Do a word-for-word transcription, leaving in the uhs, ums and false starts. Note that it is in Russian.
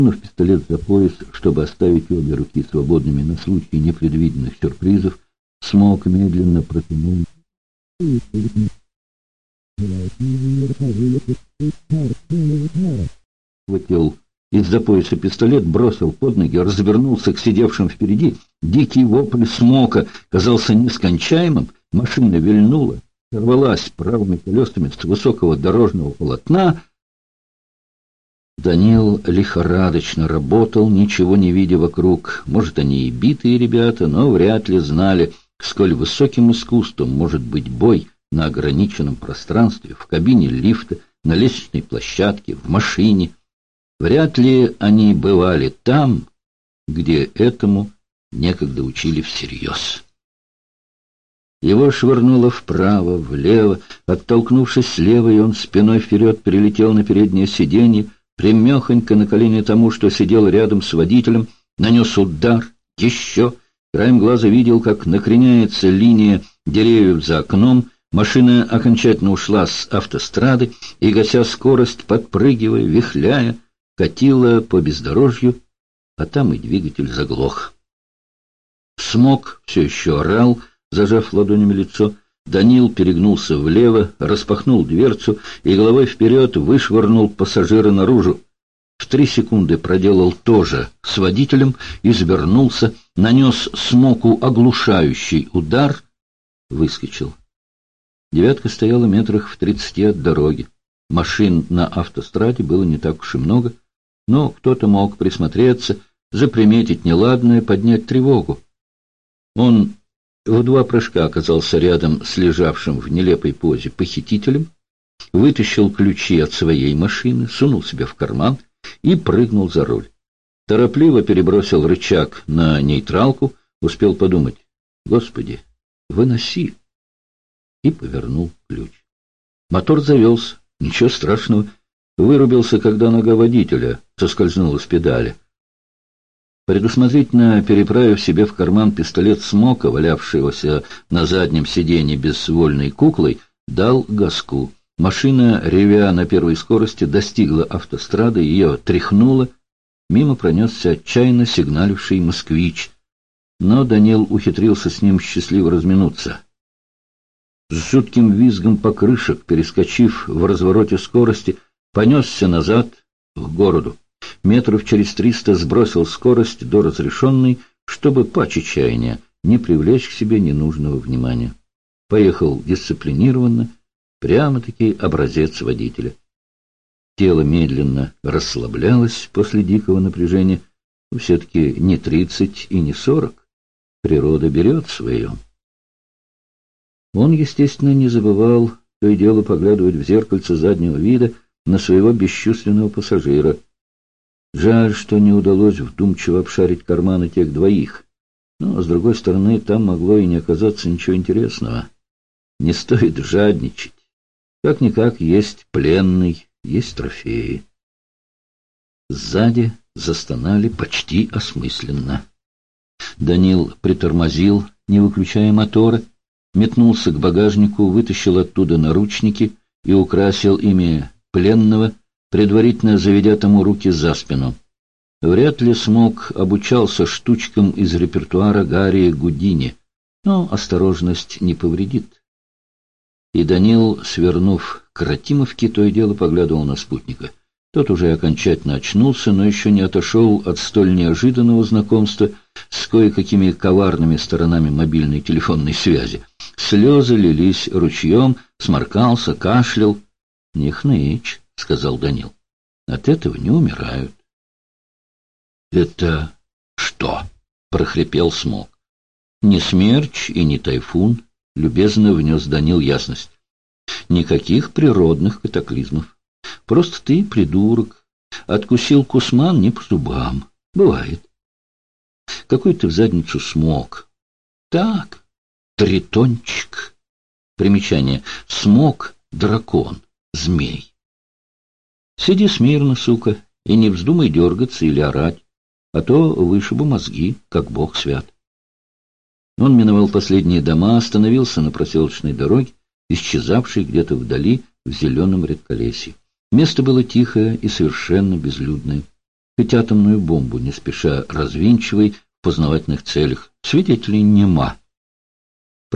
Сунув пистолет за пояс, чтобы оставить обе руки свободными на случай непредвиденных сюрпризов, Смок медленно протянул. Хватил из-за пояса пистолет, бросил под ноги, развернулся к сидевшим впереди. Дикий вопль Смока казался нескончаемым. Машина вильнула, сорвалась правыми колесами с высокого дорожного полотна. Данил лихорадочно работал, ничего не видя вокруг. Может, они и битые ребята, но вряд ли знали, сколь высоким искусством может быть бой на ограниченном пространстве, в кабине лифта, на лестничной площадке, в машине. Вряд ли они бывали там, где этому некогда учили всерьез. Его швырнуло вправо, влево, оттолкнувшись слева, и он спиной вперед перелетел на переднее сиденье, примехонько на колени тому, что сидел рядом с водителем, нанес удар, еще. Краем глаза видел, как накреняется линия деревьев за окном, машина окончательно ушла с автострады и, гася скорость, подпрыгивая, вихляя, катила по бездорожью, а там и двигатель заглох. Смок все еще орал, зажав ладонями лицо. Данил перегнулся влево, распахнул дверцу и головой вперед вышвырнул пассажира наружу. В три секунды проделал то же с водителем, извернулся, нанес Смоку оглушающий удар, выскочил. «Девятка» стояла метрах в тридцати от дороги. Машин на автостраде было не так уж и много, но кто-то мог присмотреться, заприметить неладное, поднять тревогу. Он в два прыжка оказался рядом с лежавшим в нелепой позе похитителем, вытащил ключи от своей машины, сунул себе в карман и прыгнул за руль. Торопливо перебросил рычаг на нейтралку, успел подумать: «Господи, выноси!» и повернул ключ. Мотор завелся, ничего страшного, вырубился, когда нога водителя соскользнула с педали. Предусмотрительно переправив себе в карман пистолет Смока, валявшегося на заднем сиденье безвольной куклой, дал газку. Машина, ревя на первой скорости, достигла автострады, ее тряхнуло. Мимо пронесся отчаянно сигналивший москвич, но Данил ухитрился с ним счастливо разминуться. С жутким визгом покрышек, перескочив в развороте скорости, понесся назад к городу. Метров через триста сбросил скорость до разрешенной, чтобы по чаяния не привлечь к себе ненужного внимания. Поехал дисциплинированно, прямо-таки образец водителя. Тело медленно расслаблялось после дикого напряжения. Все-таки не тридцать и не сорок. Природа берет свое. Он, естественно, не забывал то и дело поглядывать в зеркальце заднего вида на своего бесчувственного пассажира. Жаль, что не удалось вдумчиво обшарить карманы тех двоих. Но, с другой стороны, там могло и не оказаться ничего интересного. Не стоит жадничать. Как-никак есть пленный, есть трофеи. Сзади застонали почти осмысленно. Данил притормозил, не выключая мотора, метнулся к багажнику, вытащил оттуда наручники и украсил ими пленного, предварительно заведя тому руки за спину. Вряд ли Смок обучался штучкам из репертуара Гарри Гудини, но осторожность не повредит. И Данил, свернув к Ратимовке, то и дело поглядывал на спутника. Тот уже окончательно очнулся, но еще не отошел от столь неожиданного знакомства с кое-какими коварными сторонами мобильной телефонной связи. Слезы лились ручьем, сморкался, кашлял. — Не хнычь, — сказал Данил. — От этого не умирают. — Это что? — прохрипел Смок. — Не смерч и не тайфун, — любезно внес Данил ясность. — Никаких природных катаклизмов. Просто ты, придурок, откусил кусман не по зубам. Бывает. Какой ты в задницу Смок? Так, тритончик. Примечание. Смок — дракон, змей. Сиди смирно, сука, и не вздумай дергаться или орать, а то вышибу мозги, как бог свят. Он миновал последние дома, остановился на проселочной дороге, исчезавшей где-то вдали в зеленом редколесье. Место было тихое и совершенно безлюдное. Хоть атомную бомбу не спеша развинчивай в познавательных целях. Свидетелей нема.